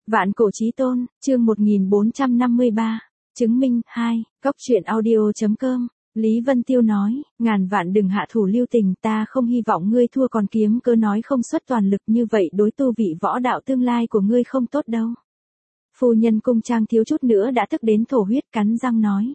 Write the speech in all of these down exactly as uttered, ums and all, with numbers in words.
Vạn cổ chí tôn, chương một nghìn bốn trăm năm mươi ba, chứng minh, hai, cóc truyện audio chấm com, Lý Vân Tiêu nói, ngàn vạn đừng hạ thủ lưu tình, ta không hy vọng ngươi thua còn kiếm cớ nói không xuất toàn lực như vậy đối tu vị võ đạo tương lai của ngươi không tốt đâu. Phu nhân cung trang thiếu chút nữa đã tức đến thổ huyết cắn răng nói.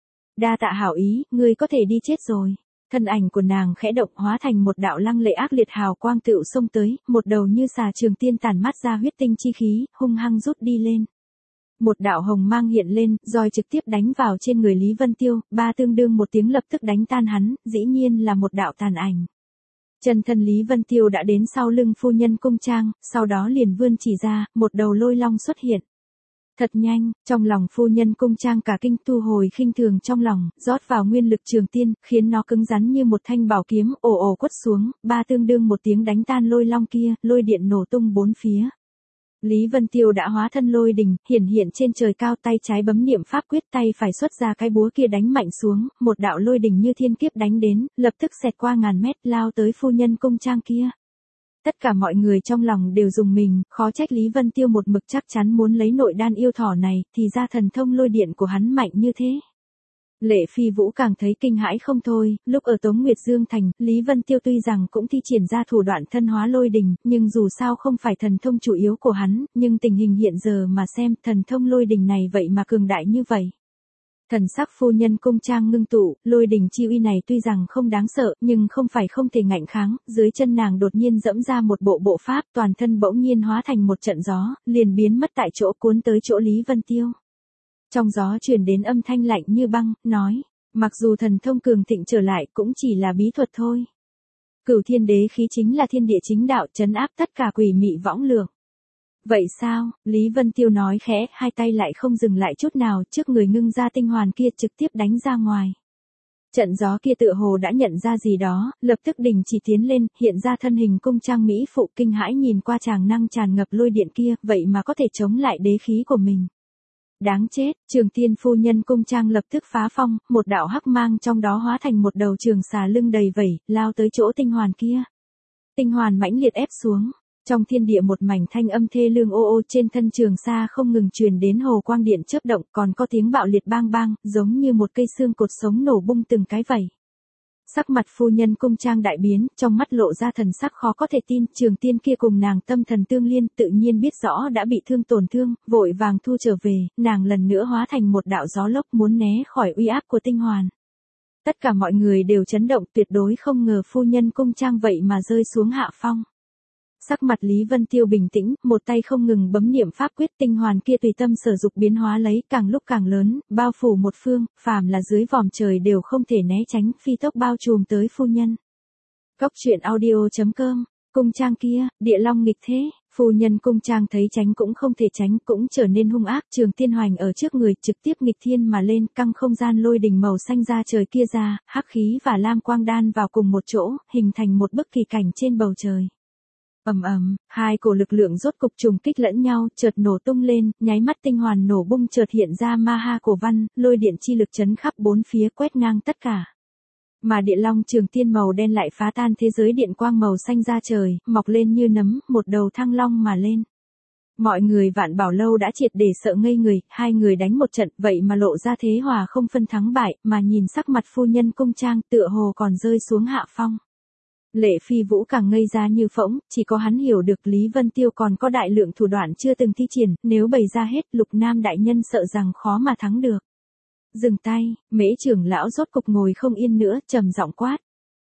Đa tạ hảo ý, ngươi có thể đi chết rồi. Thân ảnh của nàng khẽ động hóa thành một đạo lăng lệ ác liệt hào quang tựu xông tới, một đầu như xà trường tiên tản mát ra huyết tinh chi khí, hung hăng rút đi lên. Một đạo hồng mang hiện lên, roi trực tiếp đánh vào trên người Lý Vân Tiêu, ba tương đương một tiếng lập tức đánh tan hắn, dĩ nhiên là một đạo tàn ảnh. Chân thân Lý Vân Tiêu đã đến sau lưng phu nhân cung trang, sau đó liền vươn chỉ ra, một đầu lôi long xuất hiện. Thật nhanh, trong lòng phu nhân cung trang cả kinh thu hồi khinh thường trong lòng, rót vào nguyên lực trường tiên, khiến nó cứng rắn như một thanh bảo kiếm, ồ ồ quất xuống, ba tương đương một tiếng đánh tan lôi long kia, lôi điện nổ tung bốn phía. Lý Vân Tiêu đã hóa thân lôi đình, hiển hiện trên trời cao, tay trái bấm niệm pháp quyết, tay phải xuất ra cái búa kia đánh mạnh xuống, một đạo lôi đình như thiên kiếp đánh đến, lập tức xẹt qua ngàn mét lao tới phu nhân cung trang kia. Tất cả mọi người trong lòng đều rùng mình, khó trách Lý Vân Tiêu một mực chắc chắn muốn lấy nội đan yêu thỏ này, thì ra thần thông lôi điện của hắn mạnh như thế. Lệ Phi Vũ càng thấy kinh hãi không thôi, lúc ở Tống Nguyệt Dương Thành, Lý Vân Tiêu tuy rằng cũng thi triển ra thủ đoạn thân hóa lôi đình, nhưng dù sao không phải thần thông chủ yếu của hắn, nhưng tình hình hiện giờ mà xem, thần thông lôi đình này vậy mà cường đại như vậy. Thần sắc phu nhân cung trang ngưng tụ, lôi đình chi uy này tuy rằng không đáng sợ, nhưng không phải không thể ngạnh kháng, dưới chân nàng đột nhiên dẫm ra một bộ bộ pháp, toàn thân bỗng nhiên hóa thành một trận gió, liền biến mất tại chỗ cuốn tới chỗ Lý Vân Tiêu. Trong gió truyền đến âm thanh lạnh như băng, nói, mặc dù thần thông cường thịnh trở lại cũng chỉ là bí thuật thôi. Cửu thiên đế khí chính là thiên địa chính đạo trấn áp tất cả quỷ mị võng lược. Vậy sao, Lý Vân Tiêu nói khẽ, hai tay lại không dừng lại chút nào, trước người ngưng ra tinh hoàn kia trực tiếp đánh ra ngoài. Trận gió kia tựa hồ đã nhận ra gì đó, lập tức đình chỉ tiến lên, hiện ra thân hình cung trang mỹ phụ kinh hãi nhìn qua tràng năng tràn ngập lôi điện kia, vậy mà có thể chống lại đế khí của mình. Đáng chết, Trường Tiên phu nhân cung trang lập tức phá phong, một đạo hắc mang trong đó hóa thành một đầu trường xà lưng đầy vẩy, lao tới chỗ tinh hoàn kia. Tinh hoàn mãnh liệt ép xuống. Trong thiên địa một mảnh thanh âm thê lương ô ô trên thân trường sa không ngừng truyền đến hồ quang điện chớp động, còn có tiếng bạo liệt bang bang, giống như một cây xương cột sống nổ bung từng cái vảy. Sắc mặt phu nhân cung trang đại biến, trong mắt lộ ra thần sắc khó có thể tin, Trường Tiên kia cùng nàng tâm thần tương liên, tự nhiên biết rõ đã bị thương tổn thương, vội vàng thu trở về, nàng lần nữa hóa thành một đạo gió lốc muốn né khỏi uy áp của tinh hoàn. Tất cả mọi người đều chấn động, tuyệt đối không ngờ phu nhân cung trang vậy mà rơi xuống hạ phong. Sắc mặt Lý Vân Tiêu bình tĩnh, một tay không ngừng bấm niệm pháp quyết, tinh hoàn kia tùy tâm sở dục biến hóa lấy, càng lúc càng lớn, bao phủ một phương, phàm là dưới vòm trời đều không thể né tránh, phi tốc bao trùm tới phu nhân. Cóc truyện audio chấm com, cung trang kia, địa long nghịch thế, phu nhân cung trang thấy tránh cũng không thể tránh, cũng trở nên hung ác, Trường Tiên hoành ở trước người, trực tiếp nghịch thiên mà lên, căng không gian lôi đình màu xanh ra trời kia ra, hắc khí và lam quang đan vào cùng một chỗ, hình thành một bức kỳ cảnh trên bầu trời. Ầm ầm, hai cổ lực lượng rốt cục trùng kích lẫn nhau, chợt nổ tung lên, nháy mắt tinh hoàn nổ bung chợt hiện ra ma ha cổ văn, lôi điện chi lực chấn khắp bốn phía quét ngang tất cả. Mà địa long Trường Tiên màu đen lại phá tan thế giới điện quang màu xanh ra trời, mọc lên như nấm, một đầu thăng long mà lên. Mọi người Vạn Bảo Lâu đã triệt để sợ ngây người, hai người đánh một trận, vậy mà lộ ra thế hòa không phân thắng bại, mà nhìn sắc mặt phu nhân cung trang tựa hồ còn rơi xuống hạ phong. Lệ Phi Vũ càng ngây ra như phỗng, chỉ có hắn hiểu được Lý Vân Tiêu còn có đại lượng thủ đoạn chưa từng thi triển, nếu bày ra hết, Lục Nam đại nhân sợ rằng khó mà thắng được. Dừng tay, Mễ trưởng lão rốt cục ngồi không yên nữa, trầm giọng quát.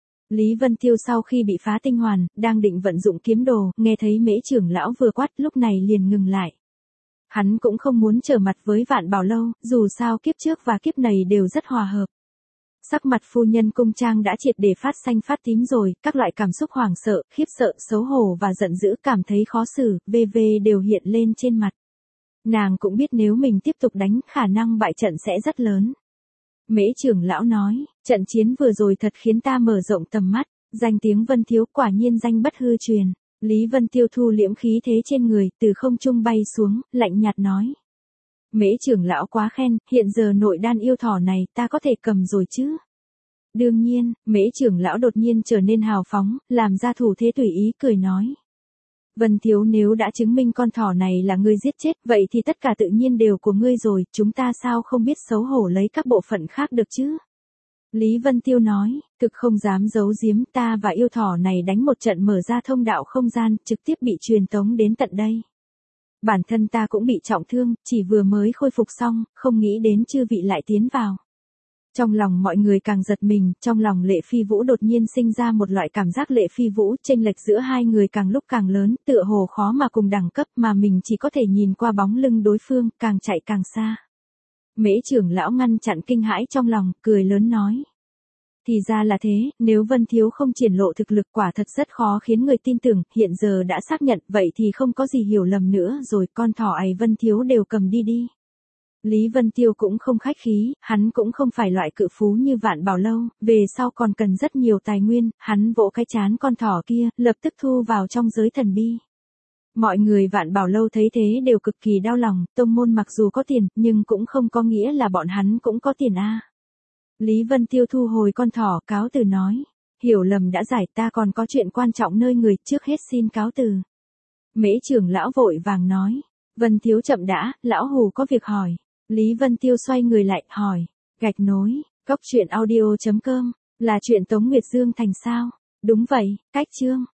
Lý Vân Tiêu sau khi bị phá tinh hoàn, đang định vận dụng kiếm đồ, nghe thấy Mễ trưởng lão vừa quát, lúc này liền ngừng lại. Hắn cũng không muốn trở mặt với Vạn Bảo Lâu, dù sao kiếp trước và kiếp này đều rất hòa hợp. Sắc mặt phu nhân cung trang đã triệt để phát xanh phát tím rồi, các loại cảm xúc hoảng sợ, khiếp sợ, xấu hổ và giận dữ, cảm thấy khó xử, vv đều hiện lên trên mặt. Nàng cũng biết nếu mình tiếp tục đánh, khả năng bại trận sẽ rất lớn. Mễ trưởng lão nói, trận chiến vừa rồi thật khiến ta mở rộng tầm mắt, danh tiếng Vân Thiếu quả nhiên danh bất hư truyền. Lý Vân Tiêu thu liễm khí thế trên người, từ không trung bay xuống, lạnh nhạt nói. Mễ trưởng lão quá khen, hiện giờ nội đan yêu thỏ này ta có thể cầm rồi chứ? Đương nhiên, Mễ trưởng lão đột nhiên trở nên hào phóng, làm ra thủ thế tùy ý cười nói. Vân Thiếu nếu đã chứng minh con thỏ này là ngươi giết chết, vậy thì tất cả tự nhiên đều của ngươi rồi, chúng ta sao không biết xấu hổ lấy các bộ phận khác được chứ? Lý Vân Tiêu nói, thực không dám giấu giếm, ta và yêu thỏ này đánh một trận mở ra thông đạo không gian, trực tiếp bị truyền tống đến tận đây. Bản thân ta cũng bị trọng thương, chỉ vừa mới khôi phục xong, không nghĩ đến chư vị lại tiến vào. Trong lòng mọi người càng giật mình, trong lòng Lệ Phi Vũ đột nhiên sinh ra một loại cảm giác Lệ Phi Vũ, chênh lệch giữa hai người càng lúc càng lớn, tựa hồ khó mà cùng đẳng cấp mà mình chỉ có thể nhìn qua bóng lưng đối phương, càng chạy càng xa. Mễ trưởng lão ngăn chặn kinh hãi trong lòng, cười lớn nói. Thì ra là thế, nếu Vân Thiếu không triển lộ thực lực quả thật rất khó khiến người tin tưởng, hiện giờ đã xác nhận, vậy thì không có gì hiểu lầm nữa rồi, con thỏ ấy Vân Thiếu đều cầm đi đi. Lý Vân Tiêu cũng không khách khí, hắn cũng không phải loại cự phú như Vạn Bảo Lâu, về sau còn cần rất nhiều tài nguyên, hắn vỗ cái chán con thỏ kia, lập tức thu vào trong giới thần bi. Mọi người Vạn Bảo Lâu thấy thế đều cực kỳ đau lòng, tông môn mặc dù có tiền, nhưng cũng không có nghĩa là bọn hắn cũng có tiền a. Lý Vân Tiêu thu hồi con thỏ, cáo từ nói, hiểu lầm đã giải, ta còn có chuyện quan trọng nơi người, trước hết xin cáo từ. Mễ trưởng lão vội vàng nói, Vân Thiếu chậm đã, lão hù có việc hỏi. Lý Vân Tiêu xoay người lại, hỏi, gạch nối, cóc truyện audio chấm com, là chuyện Tống Nguyệt Dương thành sao? Đúng vậy, cách chương.